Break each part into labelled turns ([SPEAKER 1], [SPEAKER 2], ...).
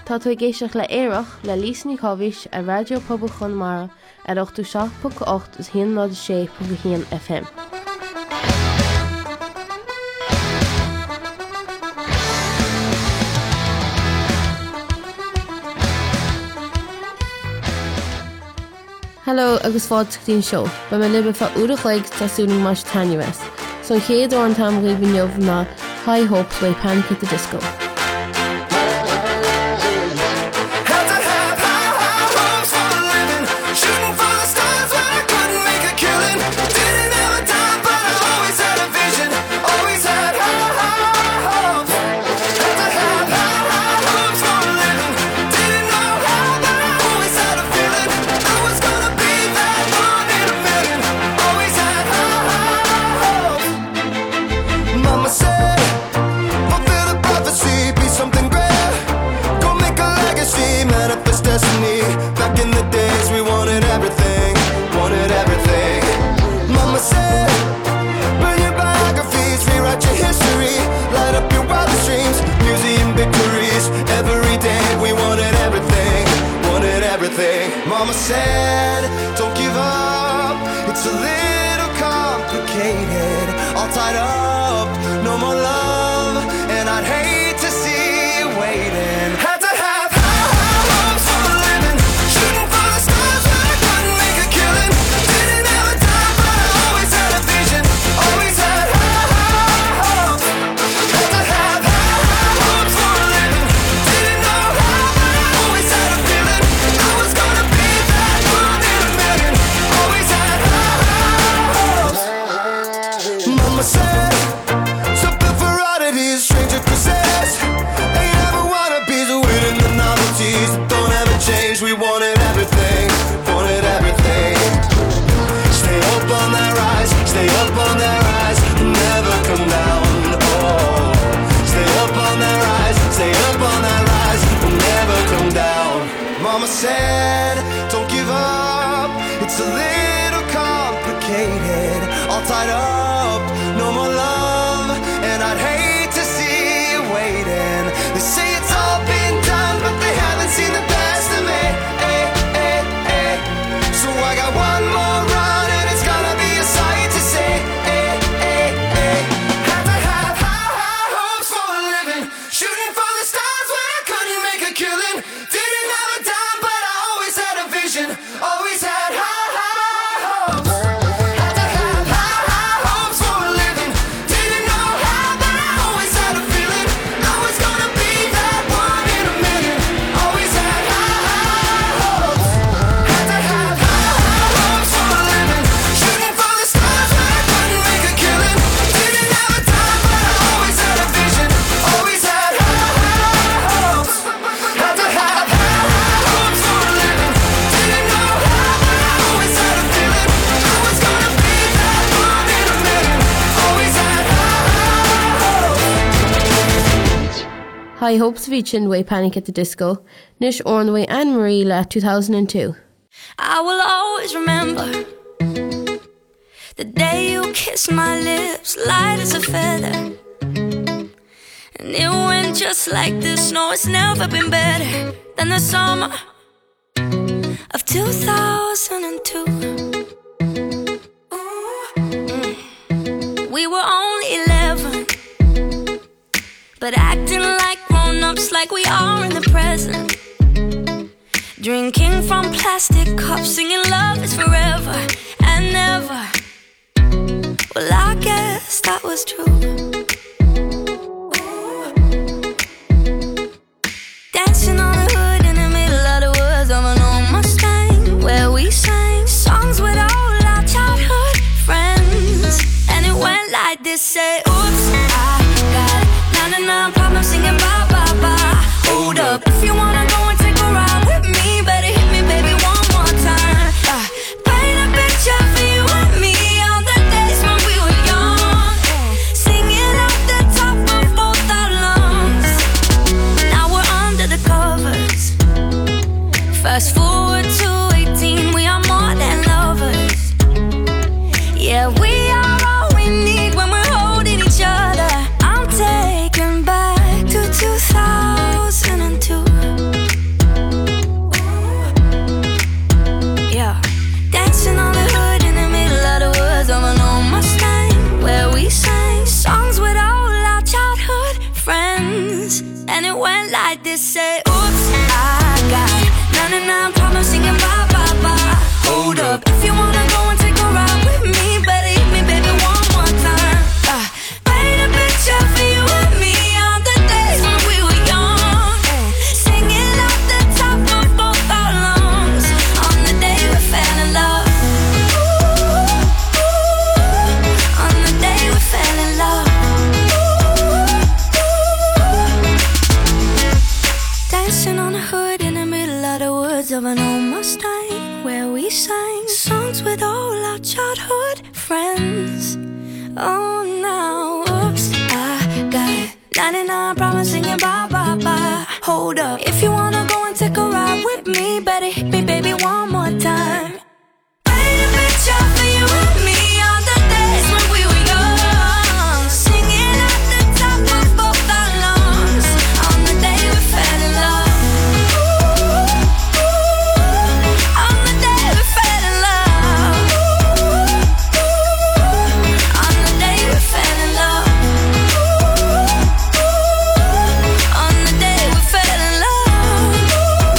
[SPEAKER 1] Tá tú géisteach le éireach le lísní chohís a Radio Pobl Chonamara ar 87.8 is 106.1 FM. Hello agus fád tín seo, ba me libbe fa úra chuig tásúning más tanuas. Son chéad or an tam riban jobh na High Hopes by Panic at the Disco.
[SPEAKER 2] Mama said, don't give up, it's a little complicated, all tied up, no more love, and I'd hate to see you waiting. Had to have high hopes for a living, shooting for the stars when I couldn't make a killing. Didn't have a time, but I always had a vision, always had high hopes. Had to have high hopes for a living, didn't know how, but I always had a feeling I was gonna be that one in a million. Always had high hopes. Mama said, something for oddities, stranger possessed. Ain't ever wannabes, winning the novelties that don't ever change. We wanted everything, wanted everything. Stay up on that rise, stay up on that rise, never come down. Oh, stay up on that rise, stay up on that rise, never come down. Mama said, don't give up, it's a little complicated, all tied up, no more love, and I'd hate to see you waiting. They say it's all been done, but they haven't seen the best of me. So I got one more run, and it's gonna be a sight to see. Had to have high hopes for a living, shooting for the stars when I couldn't make a killing. Didn't have a dime, but I always had a vision, always had high hopes. Had to have high hopes for a living, didn't know how, but I always had a feeling I was gonna be that one in a million. Always had high hopes. Had to have high hopes for a living, shooting for the stars when I couldn't make a killing. Didn't have a time, but I always had a vision, always had high hopes. Had to have high hopes for a living, didn't know how, but I always had a feeling I was gonna be that one in a million. Always had high hopes.
[SPEAKER 1] High Hopes featuring way Panic at the Disco. Nish Ornway Anne Marie la 2002.
[SPEAKER 3] I will always remember the day you kissed my lips, light as a feather. And it went just like this. No, it's never been better than the summer of 2002. We were only 11, but acting like grown-ups, like we are in the present. Drinking from plastic cups, singing love is forever and never. Well, I guess that was true. Dancing on the hood in the middle of the woods of an old Mustang, where we sang songs with all our childhood friends. And it went like this, say, oops, I got 99 problems singing bye, bye, bye. Hold up, if you wanna go and take a ride with me, better hit me, baby, one more time. Paint a picture for you and me, all the days when we were young, singing off the top of both our lungs. Now we're under the covers. Fast forward to 18, we are more than lovers. Yeah, we are all we need when we're holding each other. I'm taken back to 2002. say, oops, I got 99 problems singing bye, bye, bye. Hold up, if you wanna go and take a ride with me, better hit me, baby, one more time. Paint a picture for you and me on the days when we were young, singing out the top of both our lungs on the day we fell in love. On the day we fell in love. Dancing on a hood in the middle of the woods of an old Mustang, where we sang songs with all our childhood friends. Oh, now, oops, I got 99 problems singing bye, bye, bye. Hold up, if you wanna go and take a ride with me, better hit me, baby, one more time. Paint a picture for you and me on the days when we were young, singing at the top of both our lungs on the day we fell in love. On the day we fell in love. On the day we fell in love. On the day we fell in love.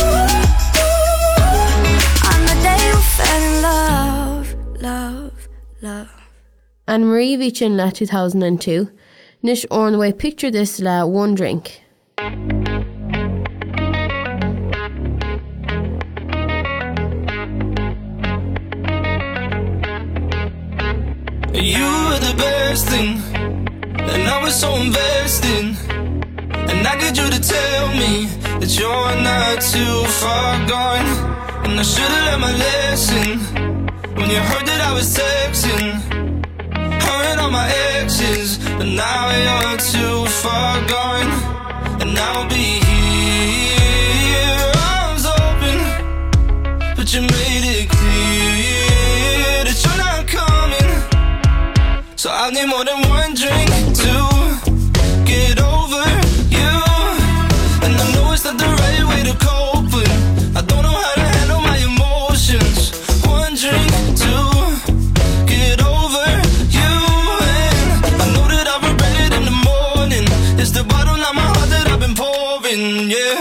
[SPEAKER 3] On the day we fell in love. Love, love.
[SPEAKER 1] Anne Marie Vichin la 2002. Nish on the way picture this la one drink.
[SPEAKER 4] You were the best thing, and I was so invested. And I get you to tell me that you're not too far gone. And I should've learned my lesson when you heard that I was texting her and all my exes. But now you're too far gone, and I'll be here, arms open. But you made it clear that you're not coming. So I need more than one drink to get over you. And I know it's not the right way to cope, but I don't know how to handle my emotions. One drink to get over you. And I know that I'll regret it in the morning. It's the bottom of my heart that I've been pouring, yeah.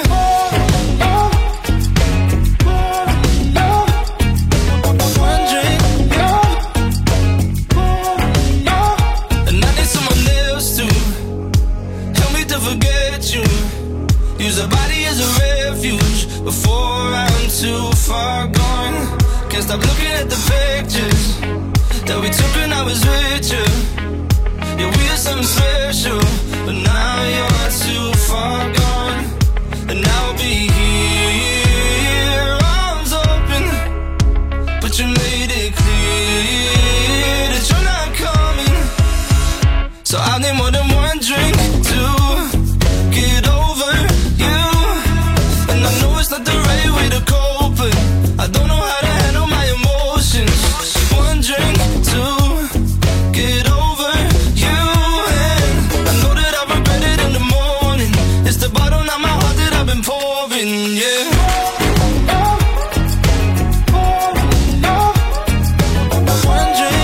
[SPEAKER 4] One drink, and I need someone else to help me to forget you. Use a body as a refuge before I'm too far gone. Can't stop looking at the pictures that we took when I was with you. Yeah, we had something special, but now you're too far gone. And I'll be here, arms open. But you made it clear that you're not coming. So I need more than one drink to get over you. And I know it's not the right way to cope, but I don't know how to handle my emotions. One drink to get over you. And I know that I'll regret it in the morning. It's the bottom of my heart that I've been pouring, yeah. One drink,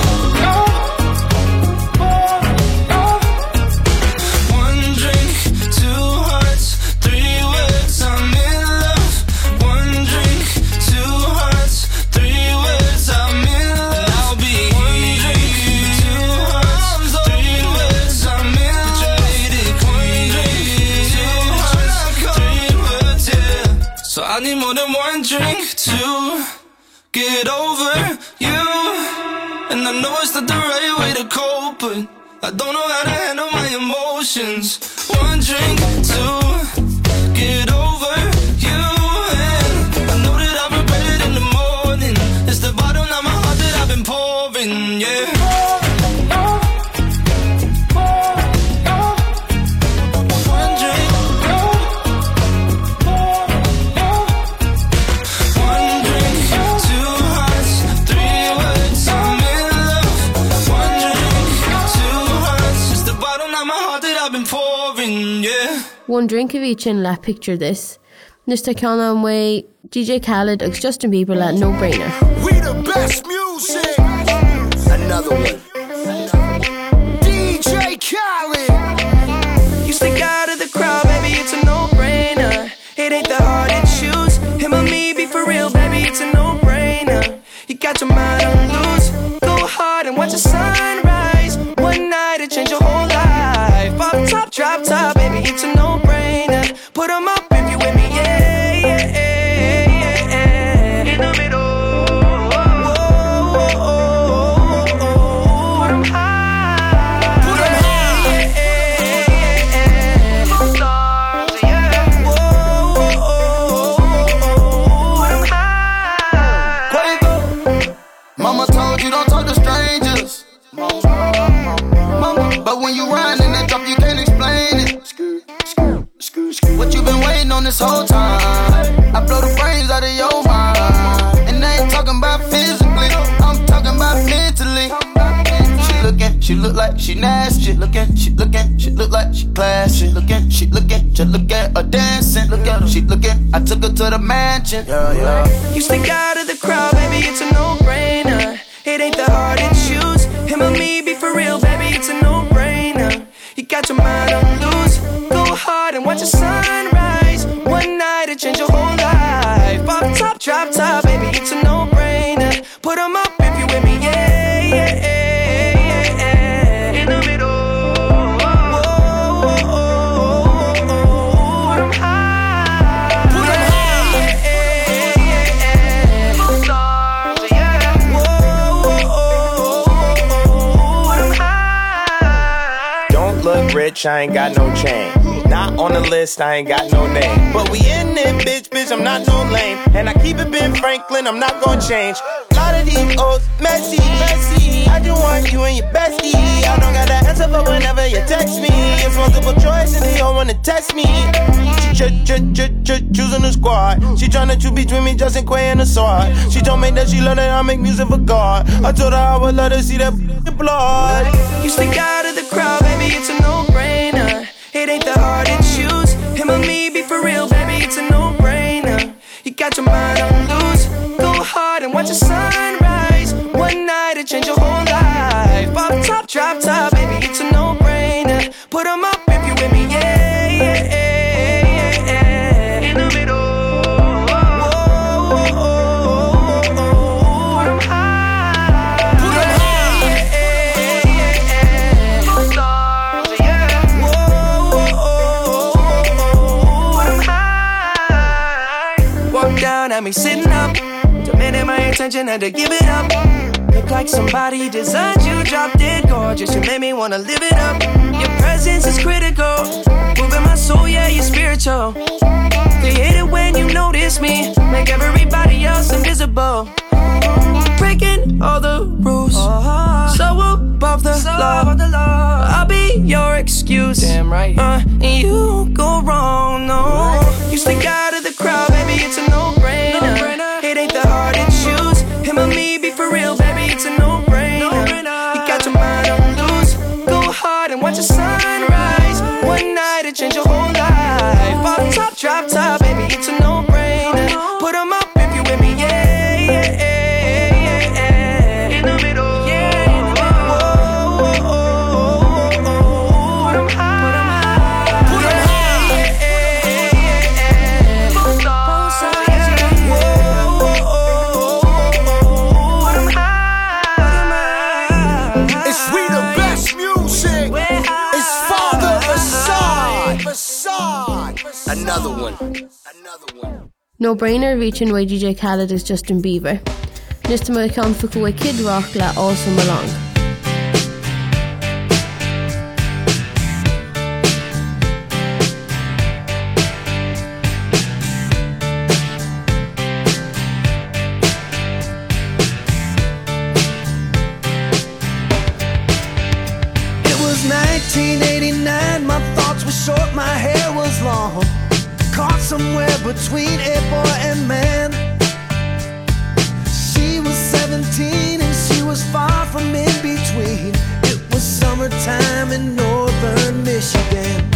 [SPEAKER 4] one drink, two hearts, three words, I'm in love. One drink, two hearts, three words, I'm in love. And I'll be one drink, two hearts, three words, I'm in love. One drink, two hearts, three words, yeah. So I need more than one drink to get over you. And I know it's not the right way to cope, but I don't know how to handle my emotions. One drink to get over you. And I know that I'll regret it in the morning. It's the bottom of my heart that I've been pouring, yeah. One drink, one drink, two hearts, three words, I'm in love. One drink, two hearts, it's the bottom of my heart that I've been pouring, yeah.
[SPEAKER 1] One drink of each in la picture this. Nish ta ceann way DJ Khaled agus Justin Bieber la No Brainer.
[SPEAKER 2] We the best music. Another one. DJ Khaled.
[SPEAKER 5] You stick out of the crowd, baby, it's a no-brainer.
[SPEAKER 2] watch the sunrise. One night to change your whole life. Off top, drop top, baby, it's a no-brainer. Put 'em up if you with me, yeah, yeah, yeah, yeah. In the middle.
[SPEAKER 5] Mama told you don't talk to strangers. Mama, but when you run in that drop, you can't explain it. What you been waiting on this whole time? I blow the brains out of your mind. And I ain't talking about physically, I'm talking about mentally. She look like she nasty. She look like she classy. She looking, just look at her dancing. She looking, I took her to the mansion. Yeah.
[SPEAKER 2] You stick out of the crowd, baby, it's a no-brainer. It ain't that hard to choose. Him or me, be for real, baby, it's a no-brainer. You got your mind on loose. Go hard and watch the sunrise. One night to change your whole life. Off top, drop top, baby, it's a no-brainer. Put 'em up if you with me, yeah, yeah, yeah.
[SPEAKER 6] Rich, I ain't got no chain. Not on the list, I ain't got no name. But we in it, bitch, I'm not no lame. And I keep it Ben Franklin, I'm not gonna change. A lot of these old messy. I just want you and your bestie. I don't got the answer for whenever you text me. It's multiple choice and they all wanna test me. She choosing the squad. She tryna choose between me, Justin Quay and the sword. She told me that she love that I make music for God. I told her I would let her see that blood.
[SPEAKER 2] You stick out of the crowd, baby, it's a no-brainer. It ain't that hard to choose. Him or me, be for real, baby, it's a no-brainer. You got your mind on loose. Go hard and watch the sunrise. One night to change your whole life. Off top, drop top, baby, it's a no-brainer. Put 'em up if you with me, yeah, yeah, yeah, yeah. In the middle. At me sitting up, demanding my attention, had to give it up. Look like somebody designed you, drop dead gorgeous. You made me wanna live it up. Your presence is critical, moving my soul, yeah, you're spiritual. Created when you notice me, make everybody else invisible. Breaking all the rules, so above the law. I'll be your excuse, damn right. And you go wrong, no. You stick out of the crowd, baby, it's a no-brainer. It ain't that hard to choose. Him or me, be for real, baby, it's a no-brainer. You got your mind on loose. Go hard and watch the sunrise. One night to change your whole life. Off top, drop top, baby, it's a no-brainer. Put 'em up if you with me, yeah, yeah, yeah. In the middle, yeah, in the middle. Put 'em high. Put 'em high, yeah, yeah. Both sides, yeah. Put 'em high.
[SPEAKER 5] It's we the best music. It's Father Assad. Another one.
[SPEAKER 1] No-brainer reaching YGJ Khaled is Justin Bieber. Nista mo kan fuku Kid Rock la also Malong.
[SPEAKER 2] It was 1989, my thoughts were short, my hair was long. Caught somewhere between a boy and man. She was 17 and she was far from in between. It was summertime in northern Michigan.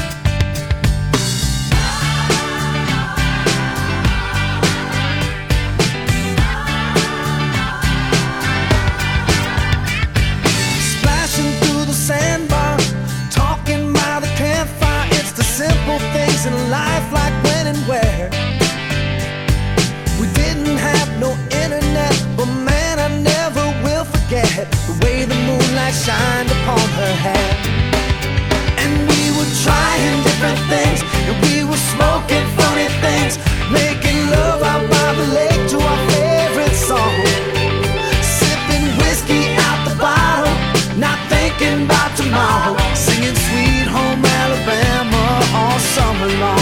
[SPEAKER 2] Splashing through the sandbar, talking by the campfire. It's the simple things in life, like when and where. We didn't have no internet, but man, I never will forget the way the moon moonlight shined upon her hair. And we were trying different things, and we were smoking funny things, making love out by the lake to our favorite song, sipping whiskey out the bottle, not thinking about tomorrow, singing Sweet Home Alabama all summer long.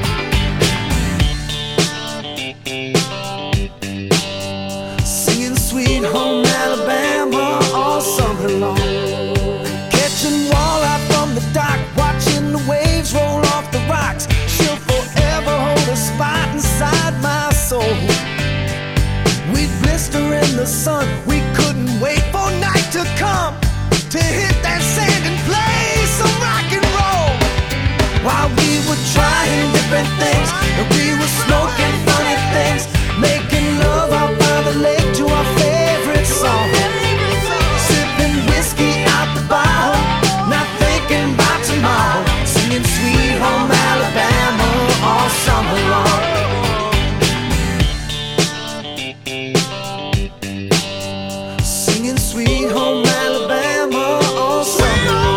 [SPEAKER 2] Singing Sweet Home Alabama all summer long. Catching walleye from the dock, watching the waves roll off the rocks. She'll forever hold a spot inside my soul. We'd blister in the sun, we couldn't wait for night to come to hit that sand and play some rock and roll. While we were trying different things, and we were smoking funny things, making love out by the lake to our favorite song, sipping whiskey out the bottle, not thinking about tomorrow, singing Sweet Home Alabama all summer long. Singing Sweet Home Alabama all summer long.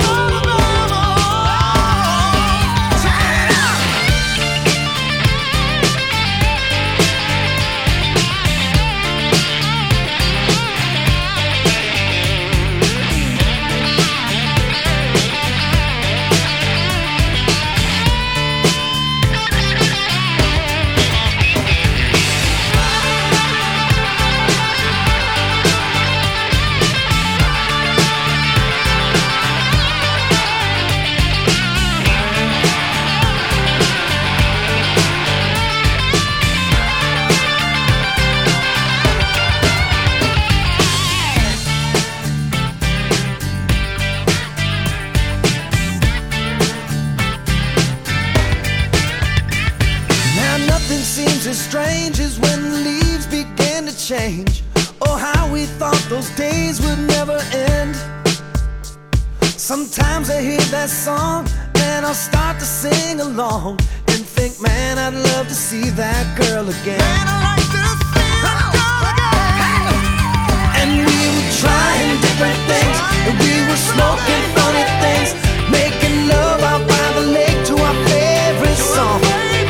[SPEAKER 2] Seems as strange as when the leaves began to change. Oh, how we thought those days would never end. Sometimes I hear that song and I'll start to sing along and think, man, I'd love to see that girl again. Man, I'd like to see that girl again. And we were trying different things, and we were smoking funny things, making love out by the lake to our favorite song,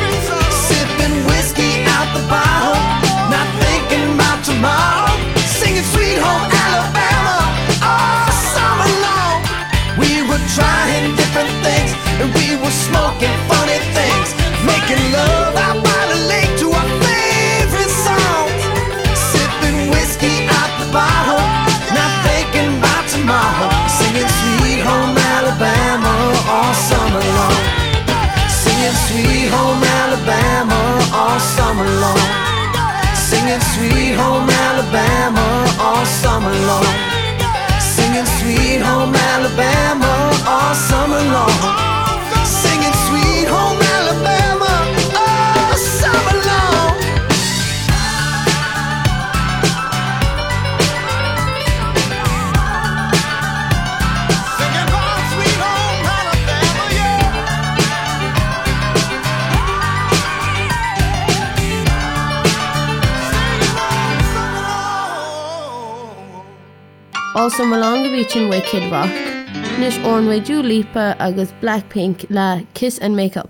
[SPEAKER 2] the bottle, not thinking about tomorrow, singing Sweet Home Alabama all summer long. We were trying different things, and we were smoking funny things, making love out by the lake to our favorite songs, sipping whiskey out the bottle, not thinking about tomorrow, singing Sweet Home Alabama all summer long. Singing Sweet Home Alabama all summer long. Singing Sweet Home Alabama all summer long. Singing Sweet Home Alabama all summer long. Singing Sweet Home Alabama all summer long. Singing about Sweet Home Alabama, yeah.
[SPEAKER 1] Also malanga bichin way Kid Rock. Nish orn way Dua Lipa agus Blackpink la Kiss and Makeup.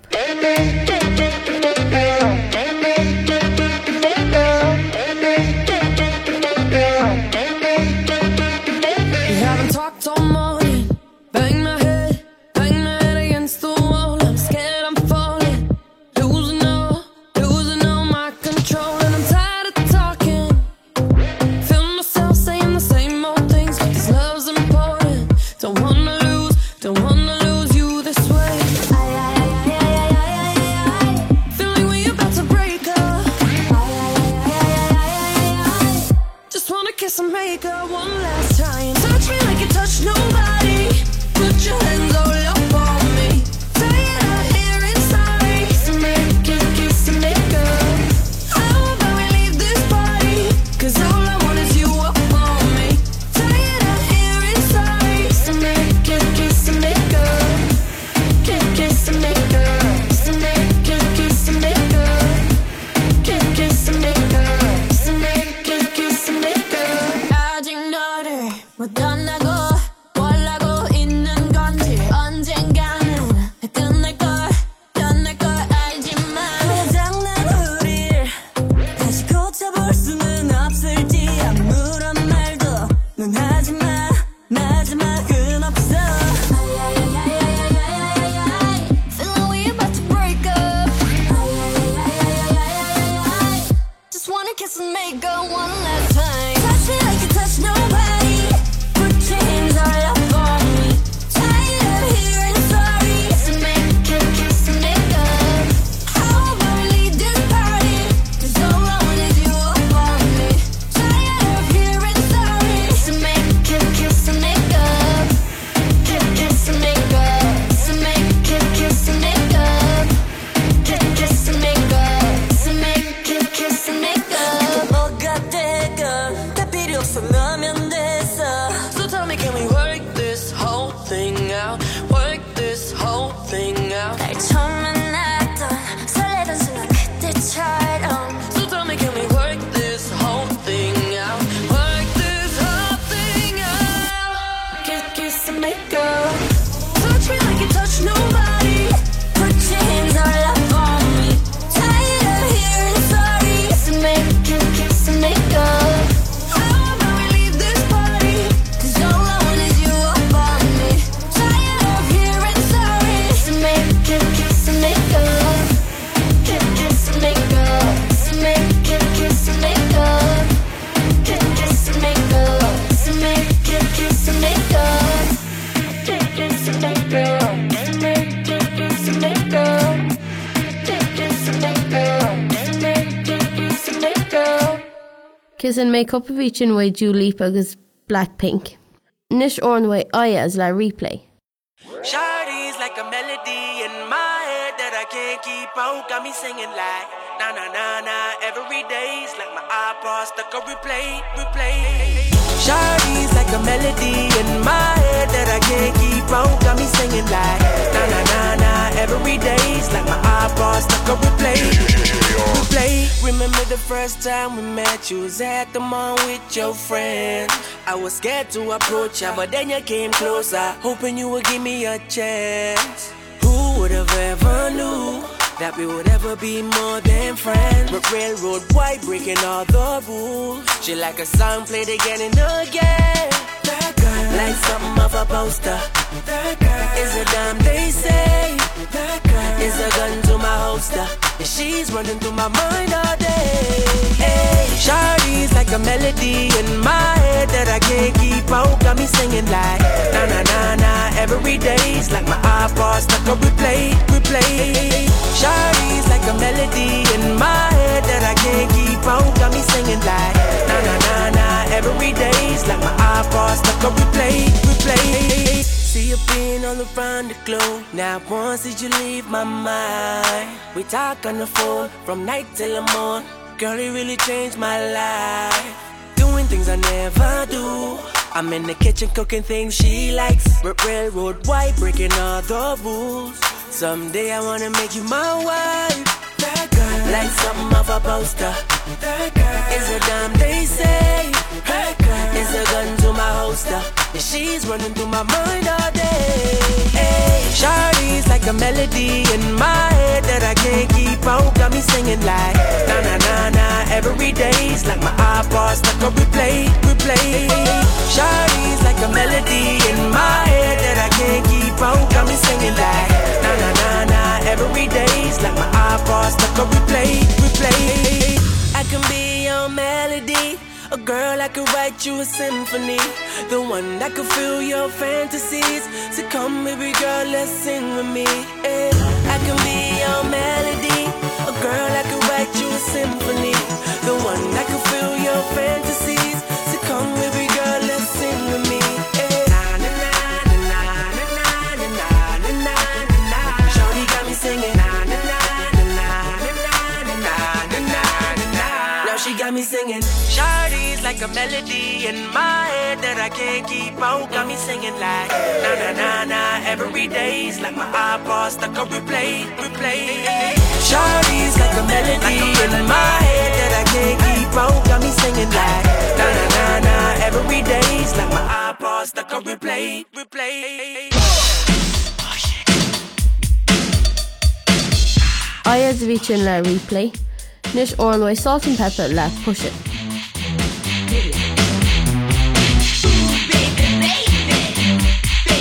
[SPEAKER 7] We haven't talked all morning. Bang my head against the wall. I'm scared I'm falling, losing all my control, and I'm tired of talking. Feel myself saying the same old things, but this love's important. Don't wanna lose you this way. Feel like we about to break up. Just wanna kiss and make up one last time. Touch me like you touch nobody. Put your hands all up on me. Say it out here inside. Kiss and make up. I hope that we leave this party, 'cause all I want is you up on me. Say it out here inside.
[SPEAKER 3] turn up stuff. Feeling we about to break up. Just wanna kiss and make up one last time. Touch me like you touch nobody. Put your hands all up on me. Tired of hearing sorry. So make a kiss and make up. How about we leave this party? 'Cause all I want is you up on me. Tired of hearing sorry. So make a kiss and make up. Kiss and make up. So make a kiss and make up. Kiss and make up. So make a kiss and make up. 뭐가 될까? 다 필요 없으면 됐어.
[SPEAKER 7] So tell me, can we work this whole thing out? Work this whole thing out.
[SPEAKER 3] 날 처음 만났던 설레던 순간 그때처럼.
[SPEAKER 7] So tell me, can we work this whole thing out? Work this whole thing out.
[SPEAKER 3] Kiss and make up. Touch me like you touch nobody. Put your hands all up on me. Tired of hearing sorry. So make a kiss and make up. How about we leave this party? 'Cause all I want is you up on me. Tired of hearing sorry. So make a kiss and make up. Kiss and make up. So make a kiss and make up. Kiss and make up. So make a kiss and make up. Kiss and make up. Make a kiss and make up. Kiss and make up. Make a kiss and make up.
[SPEAKER 1] Cos an make up a bhí sin way Dua Lipa agus Blackpink. Nish orn way aya as la replay.
[SPEAKER 8] Shawty's like a melody in my head that I can't keep out. Got me singing like na na na na every day's like my iPod stuck on replay. Shawty's like a melody in my head that I can't keep out. Got me singing like na na na na every day's like my iPod stuck on replay. Remember the first time we met? You was at the mall with your friend. I was scared to approach ya, but then you came closer, hoping you would give me a chance. Who would have ever knew that we would ever be more than friends? But railroad white breaking all the rules. She like a song played again and again. That girl, like something of a poster. That girl is a dime they say. That girl is a gun to my holster. And she's running through my mind all day. Hey, Shawty's like a melody in my head that I can't keep out. Got me singing like na na na na every day's like my iPod stuck on replay. Shawty's like a melody in my head that I can't keep out. Got me singing like na na na na every day's like my iPod stuck on replay. See you being all around the globe. Now once did you leave my mind? We talk on the phone from night till the morning. Girl, it really changed my life. Doing things I never do. I'm in the kitchen cooking things she likes. Railroad white breaking all the rules. Someday I wanna make you my wife. That girl, like something of a poster. That girl is a dime they say. That girl is a gun to my holster. And she's running through my mind all day. Hey, Shawty's like a melody in my head that I can't keep out. Got me singing like na na na na every day's like my iPod stuck on replay. Shawty's like a melody in my head that I can't keep out. Got me singing like na na na na every day's like my iPod stuck on replay. I can be your melody. A girl, I could write you a symphony. The one that could fill your fantasies. So come, baby girl, let's sing with me. I can be your melody. A girl, I could write you a symphony. The one that could fill your fantasies. So come, baby girl, let's sing with me. Shawty got me singing. Now she got me singing. Shawty's like a melody in my head that I can't keep out. Got me singing like na na na na every day's like my iPod stuck on replay. Shawty's like a melody in my head that I can't keep out. Got me singing like na na na na every day's like my iPod stuck on replay.
[SPEAKER 1] Aya the bhí sin le replay. Nish orn way Salt and Pepper le Push It.
[SPEAKER 3] Baby,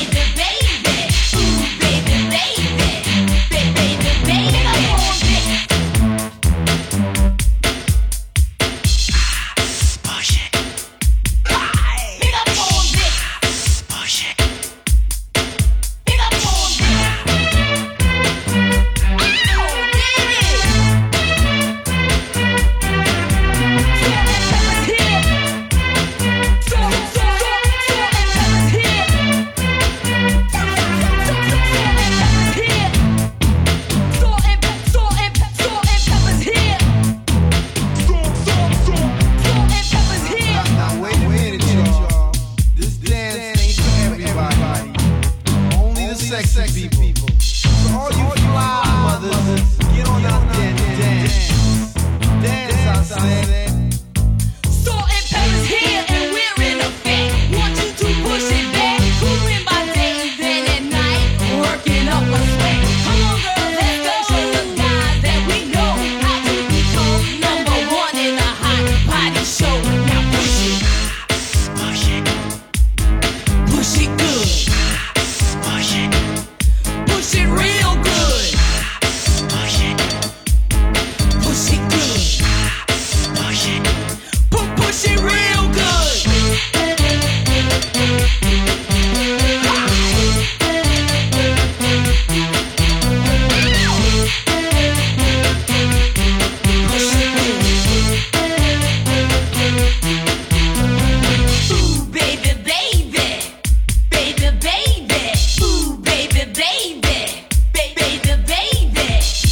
[SPEAKER 9] sexy people. So all you fly mothers, get on out there and dance. Dance, I said.
[SPEAKER 10] Salt and pepper's here and we're in effect. Want you to push it back. Cooling by day, then at night, working up a sweat. Come on, girl, let's go. Show the guys that we know how to be cold. Number one in a hot body show. Now push it. Push it. Push it good. Push it. Push it real good. Push it. Push it good. Push it. Push it real good. Ooh, baby, baby. Baby, baby. Ooh, baby, baby. Baby, baby.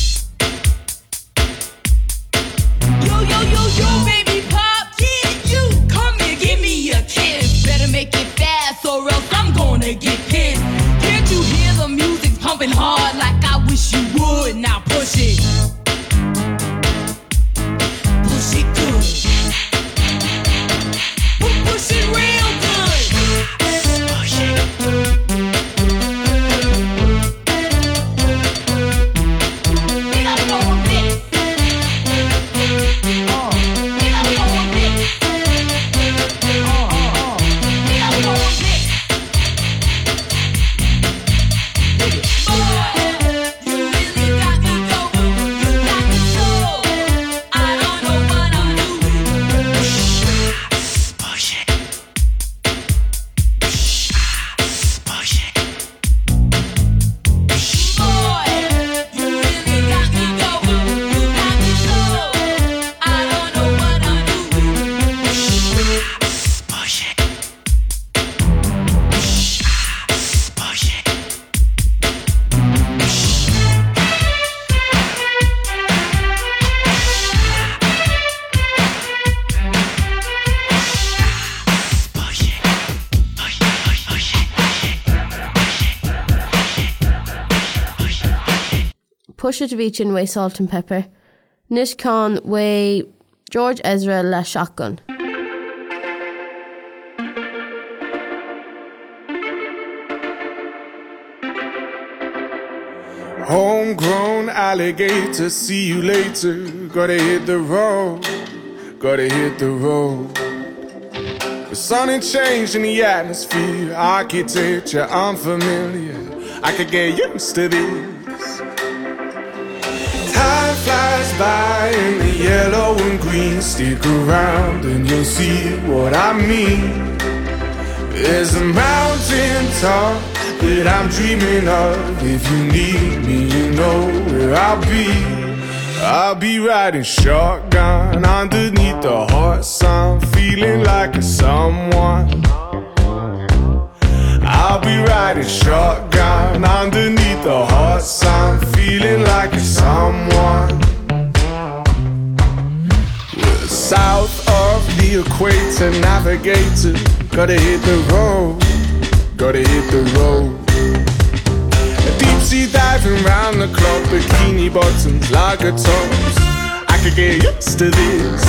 [SPEAKER 10] Yo, baby pop kid, you come here, give me a kiss. Better make it fast or else I'm gonna get pissed. Can't you hear the music pumping hard like I wish you would? Now push it. Push it good. Push it real good. Push it. We gotta go on this. We gotta go on this. We gotta go on this. Boy, you really got me going. You got me so. I don't know what I'm doing. Push it. Push it. Boy, you really got me going. You got me so. I don't know what I'm doing. Push it. Push it.
[SPEAKER 1] Push it to beach in way salt and pepper. Nish Khan way George Ezra la shotgun.
[SPEAKER 11] Homegrown alligator, see you later. Gotta hit the road, gotta hit the road. The sun ain't changed in the atmosphere, architecture unfamiliar. I could get used to this. Time flies by in the yellow and green. Stick around and you'll see what I mean. There's a mountain top that I'm dreaming of. If you need me, you know where I'll be. I'll be riding shotgun underneath the hot sun, feeling like a someone. I'll be riding shotgun underneath the hot sun, feeling like a someone. We're south of the equator, navigator. Gotta hit the road, gotta hit the road. Deep sea diving round the clock, bikini bottoms, lager tops. I could get used to this.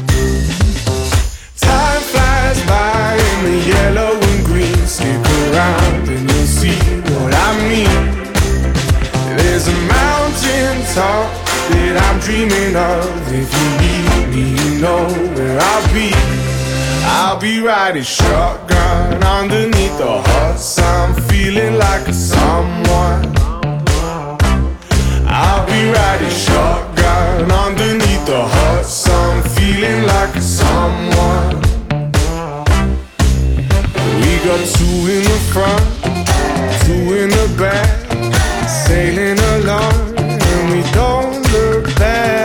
[SPEAKER 11] Time flies by in the yellow and green. Stick around and you'll see what I mean. There's a mountain top that I'm dreaming of. If you need me, you know where I'll be. I'll be riding shotgun underneath the hot sun, feeling like a someone. I'll be riding shotgun underneath the hot sun, feeling like a someone. We got two in the front, two in the back, sailing along and we don't look back.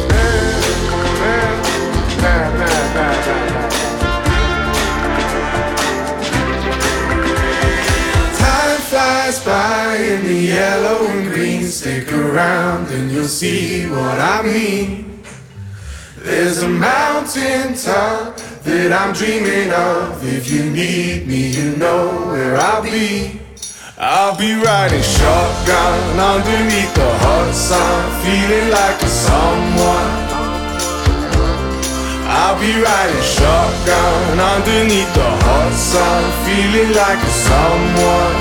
[SPEAKER 11] By in the yellow and green. Stick around and you'll see what I mean. There's a mountain top that I'm dreaming of. If you need me, you know where I'll be. I'll be riding shotgun underneath the hot sun, feeling like a someone. I'll be riding shotgun underneath the hot sun, feeling like a someone.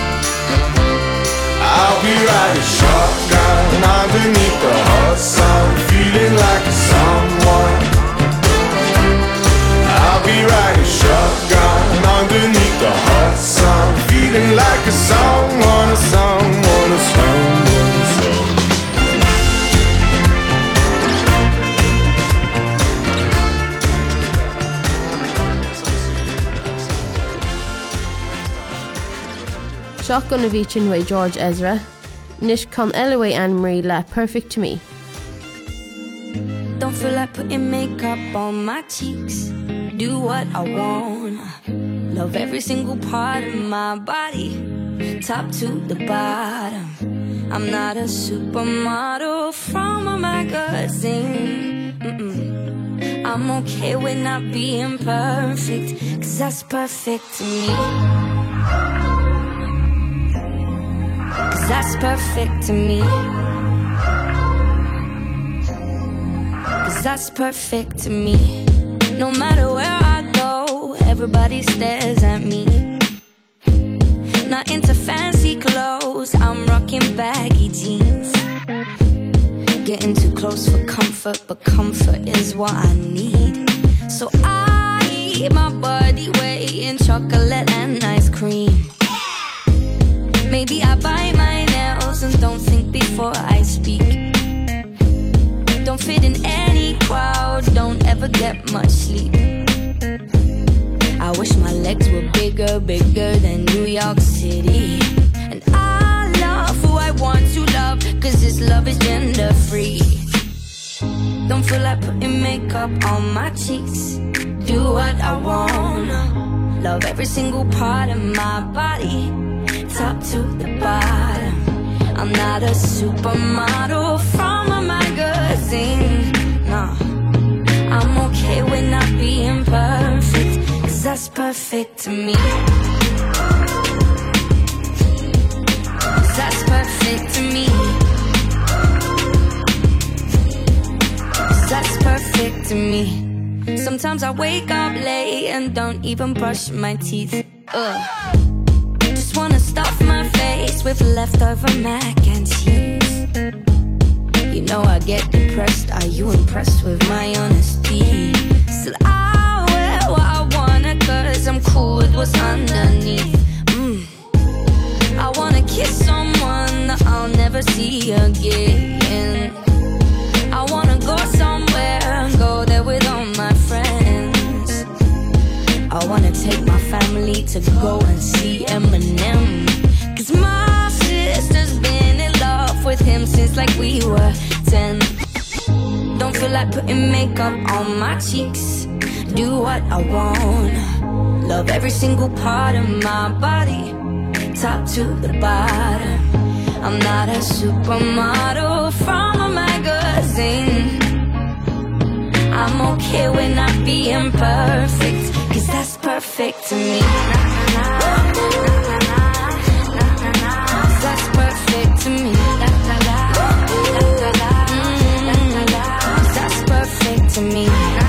[SPEAKER 11] I'll be riding shotgun underneath the hot sun, feeling like a someone. I'll be riding shotgun underneath the hot sun, feeling like a someone, a someone, a someone, a someone.
[SPEAKER 1] Shotgun a bhíchin way George Ezra. Nish con Elway Anne-Marie la Perfect to Me.
[SPEAKER 3] Don't feel like putting makeup on my cheeks. Do what I want. Love every single part of my body, top to the bottom. I'm not a supermodel from a magazine. I'm okay with not being perfect, 'cause that's perfect to me. 'Cause that's perfect to me. 'Cause that's perfect to me. No matter where I go, everybody stares at me. Not into fancy clothes, I'm rocking baggy jeans. Getting too close for comfort, but comfort is what I need. So I eat my body weight in chocolate and ice cream. Maybe I bite my nails and don't think before I speak. Don't fit in any crowd, don't ever get much sleep. I wish my legs were bigger, bigger than New York City. And I love who I want to love, 'cause this love is gender free. Don't feel like putting makeup on my cheeks. Do what I wanna. Love every single part of my body, top to the bottom. I'm not a supermodel from a magazine. No, I'm okay with not being perfect, 'cause that's perfect to me. 'Cause that's perfect to me. 'Cause that's perfect to me. Sometimes I wake up late and don't even brush my teeth. Just wanna stuff my face with leftover mac and cheese. You know I get depressed, are you impressed with my honesty? Still I wear what I wanna, 'cause I'm cool with what's underneath. I wanna kiss someone that I'll never see again. I wanna go somewhere and go there with all my friends. I wanna take my family to go and see Eminem, 'cause my sister's been in love with him since like we were 10. Don't feel like putting makeup on my cheeks. Do what I want. Love every single part of my body, top to the bottom. I'm not a supermodel from a magazine. I'm okay with not being perfect, 'cause that's perfect to me. That's perfect to me. That's perfect to me.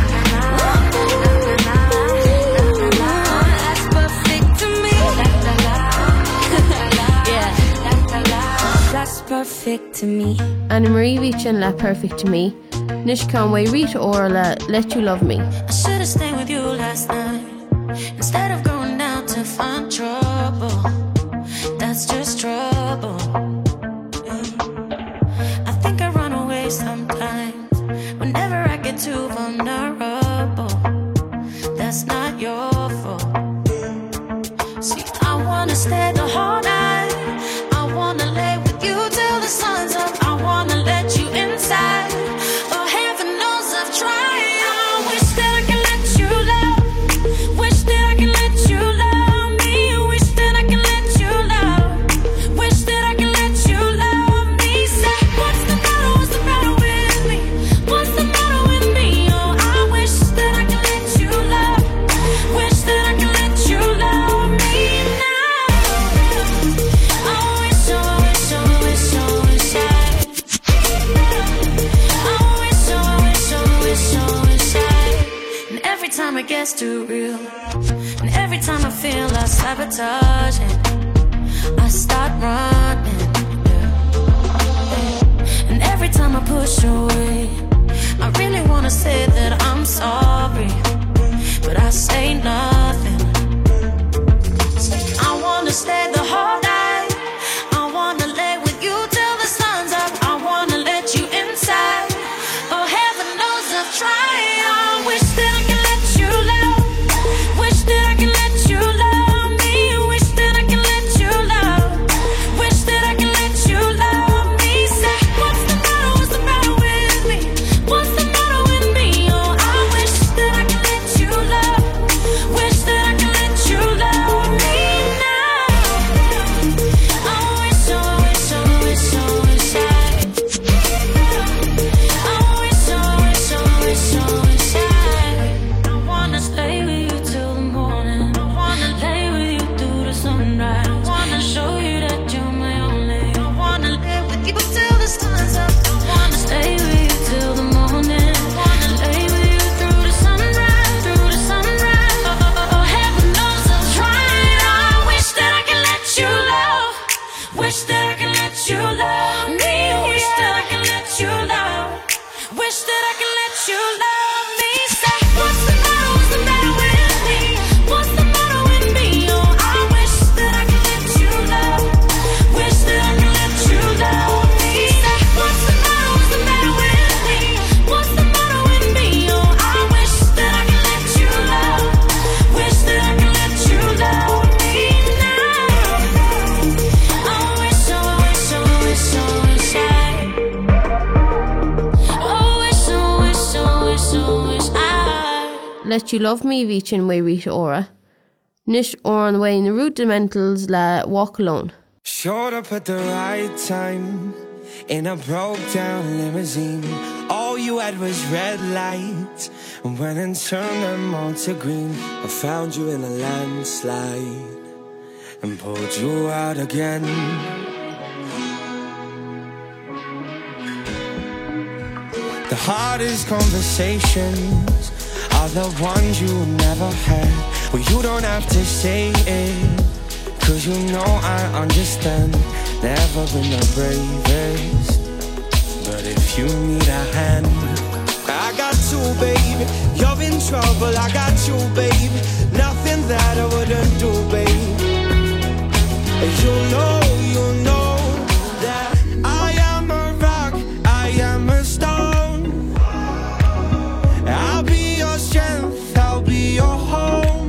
[SPEAKER 3] That's perfect to me. Yeah, that's perfect to me.
[SPEAKER 1] Anne-Marie Vichin la Perfect to Me. Nish Conway Rita Orla Let You Love Me.
[SPEAKER 12] I should've stayed with you last night instead of going out to find trouble. That's just trouble. I think I run away sometimes whenever I get too vulnerable. That's not your fault. See, I wanna stay the whole night. I wanna lay with you till the sun's up. I wanna let you inside. Oh, heaven knows I've tried. I wish that I can let you love. Wish that I can let you gets too real. And every time I feel I sabotage it, I start running. And every time I push away, I really wanna say that I'm sorry, but I say nothing. I wanna stay the whole night, I wanna lay with you till the sun's up, I wanna let you inside. Oh, heaven knows I've tried. I wish that I can let you love, wish that I can let you love me, wish that I can let you love, wish that I can let you love me. Say, what's the matter with me? What's the matter with me? Oh, I wish that I can let you love, wish that I can let you love me now. I wish, oh, wish, oh, wish, oh, wish I wanna stay with you till the morning, I wanna lay with you through the sunrise, I wanna show you that you're my only, I wanna live with you till the sun's up, I wanna stay with you till the morning, I wanna lay with you through the sunrise, through the sunrise. Oh, heaven knows I'm trying. I wish that I can let you love, wish that I can let you love me, wish that I can let you love, wish that I can let you love me. Say, what's the matter with me? What's the matter with me? Oh, I wish that I can let you love, wish that I can let you love me. Say, what's the matter with me? What's the matter with me? Oh, I wish that I can let you love, wish that I can let you love me now. I wish, oh, wish, oh, wish, oh, wish I. Oh, wish, oh, wish, oh, wish, oh, wish I.
[SPEAKER 1] Let You Love Me vícin way Rita Ora. Nish or on way in the root Dementals la Walk Alone.
[SPEAKER 13] Showed up at the right time in a broke down limousine. All you had was red lights, and went and turned them all to green. I found you in a landslide and pulled you out again. The hardest conversations are the ones you never had. Well, you don't have to say it, 'cause you know I understand. Never been the bravest, but if you need a hand, I got you, baby. You're in trouble, I got you, baby. Nothing that I wouldn't do, baby. You know that I am a rock, I am a stone. I'll be your strength, I'll be your home.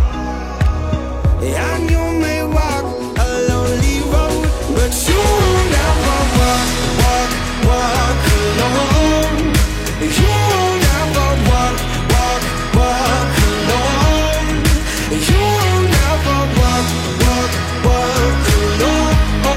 [SPEAKER 13] And you may walk a lonely road, but you will never walk alone. You will never walk alone. You will never walk alone.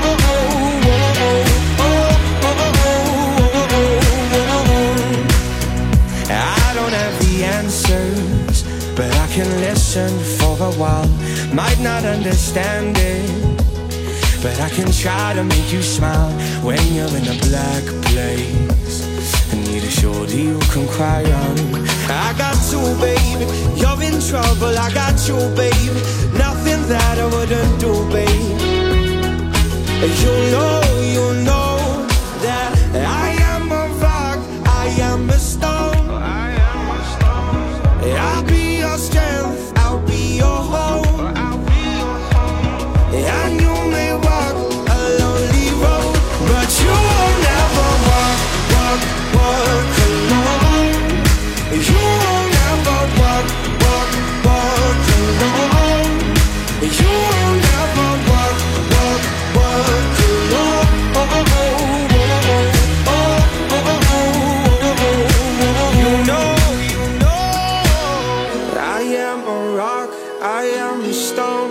[SPEAKER 13] I don't have the answers, but I can listen for a while. Might not understand it, but I can try to make you smile when you're in a black place. I need a shoulder you can cry on. I got you, baby. You're in trouble, I got you, baby. Nothing that I wouldn't do, baby. You know that I am a rock, I am a stone. I'll be your strength, I'll be your home. And you may walk a lonely road, but you will never walk alone. You will never walk alone. You will never walk alone. You know I am a rock, I am a stone.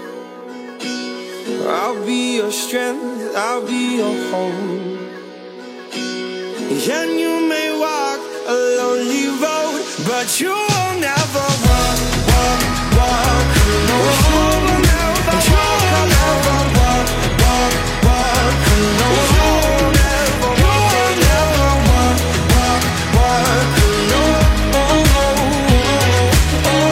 [SPEAKER 13] I'll be your strength, I'll be your home. And you may walk a lonely road, but you will never walk alone. You will never walk alone. You will never walk alone.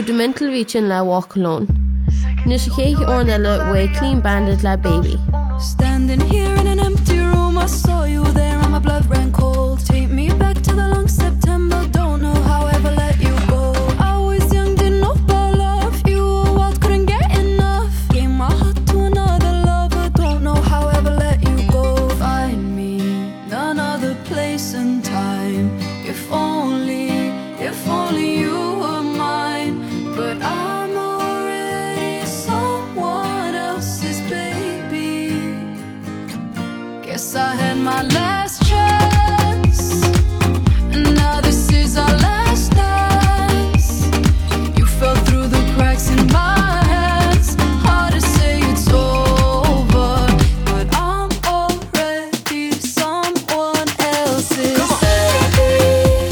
[SPEAKER 1] the mental reach in La Walk Alone. Nish cake ornella way Clean Bandit La Baby.
[SPEAKER 12] Standing here in an empty room, I saw you there and my blood ran cold. Take me back to the long September, don't know how I ever let you go. I was young, didn't know about love. You were wild, couldn't get enough. Gave my heart to another lover, don't know how I ever let you go. Find me another place and time. If only you were mine. But I'm already someone else's baby. Guess I had my last chance, and now this is our last dance. You fell through the cracks in my hands. Hard to say it's over, but I'm already someone else's baby.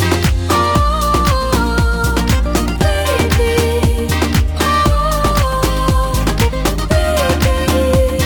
[SPEAKER 12] Oh, baby. Oh, baby.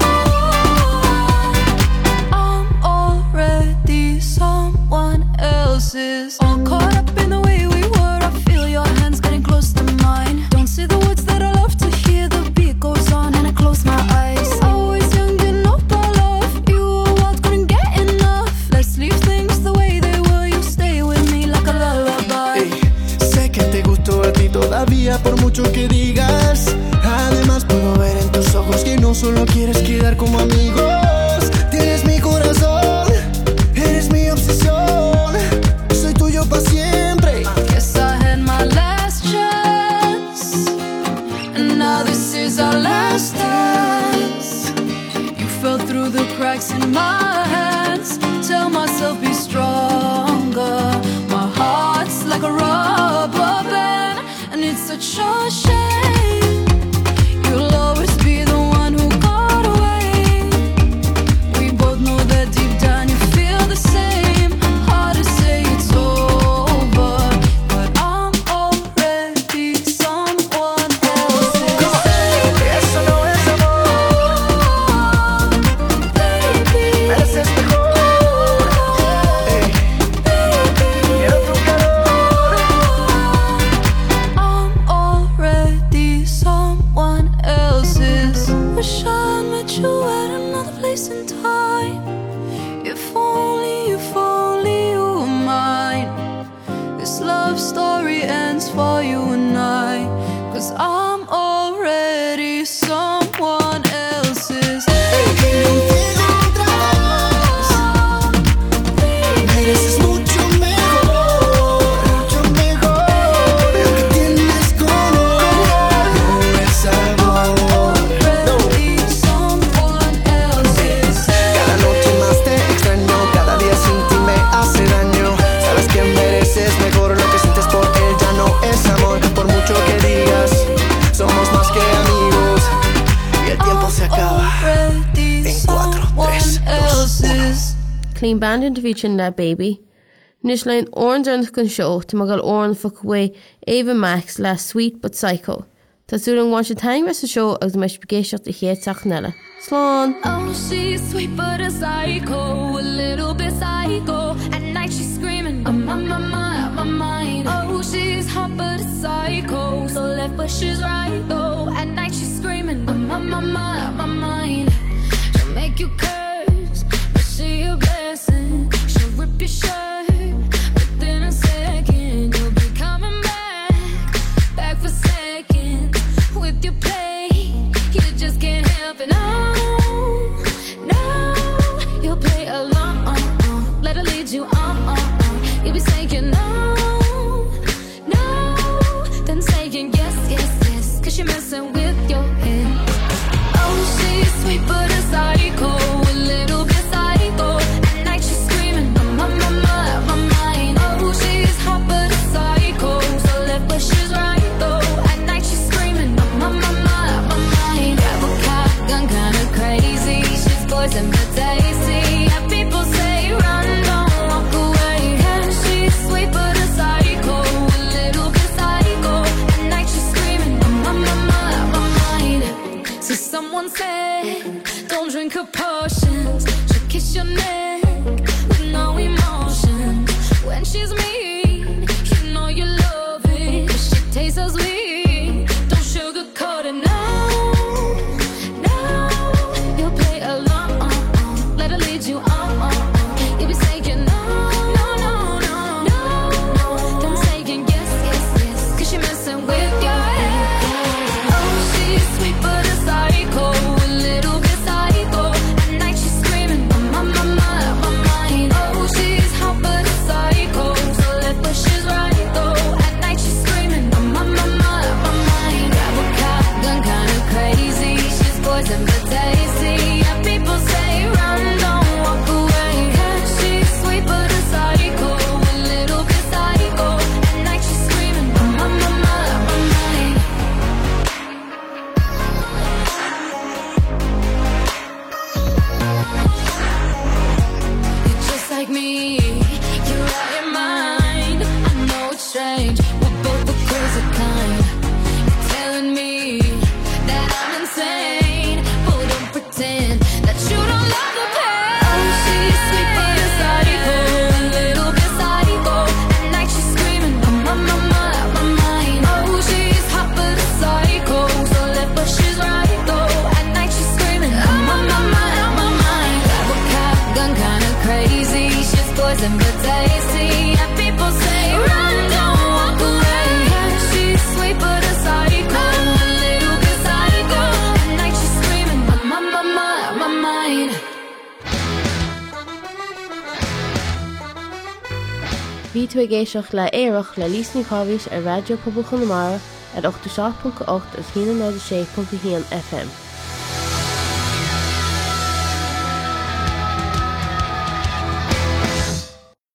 [SPEAKER 12] I'm already someone else's. All caught up in the way we were. I feel your hands getting close to mine. Don't say the words that I love to hear. The beat goes on and I close my eyes. I was young, didn't know about love. You were wild, couldn't get enough. Let's leave things the way they were. You stay with me like a lullaby.
[SPEAKER 2] Ey, sé que te gustó a ti todavía por mucho que digas. Además puedo ver en tus ojos que no solo quieres quedar como amigos. Tienes mi corazón, eres mi obsesión. Soy tuyo para siempre.
[SPEAKER 12] Guess I had my last chance, and now this is our last dance. You fell through the cracks in my hands. Tell myself be stronger. My heart's like a rubber band, and it's such a shame. You'll always be the one who got away. We both know that deep down you feel the same. Hard to say it's over, but I'm already someone else's baby.
[SPEAKER 2] Eso no es amor,
[SPEAKER 12] Baby,
[SPEAKER 2] mereces mejor. Ey, quiero tu calor.
[SPEAKER 12] I'm already someone else's. Wish I met you at another place and time. If only you were mine. This love story ends for you and I. 'Cause I'm already someone else's.
[SPEAKER 2] Contigo otra vez. Mereces mucho mejor, mucho mejor. Lo que tienes con él no es amor.
[SPEAKER 12] Already someone else's.
[SPEAKER 2] Cada noche más te extraño, cada día sin ti me hace daño. Sabes que mereces mejor, lo que sientes por él ya no es amor. Por mucho que digas, somos más que amigos. Y el tiempo se acaba
[SPEAKER 12] Already
[SPEAKER 2] en 4, 3, 2, 1.
[SPEAKER 1] Clean Bandit Vision La Baby. Nish lein orange an gon show to magal orange fuck away Ava Max La Sweet But Psycho. Tasúlan wan se time rest show agus mesh begéisiach de héad nella. Slán.
[SPEAKER 7] Oh, she's sweet but a psycho, a little bit psycho. At night she's screaming, I'm on my mind. Oh, she's hot but a psycho, so left but she's right though. At night she's screaming, I'm on my mind. She'll make you curse, but she a blessing. She'll rip your shirt, within a second you'll be coming back for seconds. With your play, you just can't help it. No, you'll play along. Let her leave.
[SPEAKER 3] poison but tasty. And people say, run, don't walk away. She's sweet but a psycho, a little bit psycho. At night she's screaming, my mind.
[SPEAKER 1] Bhí tú ag éiseach le éireach le lísní cábhis ar Radio Pobl Chonamara at 87.8 as 106.1 FM.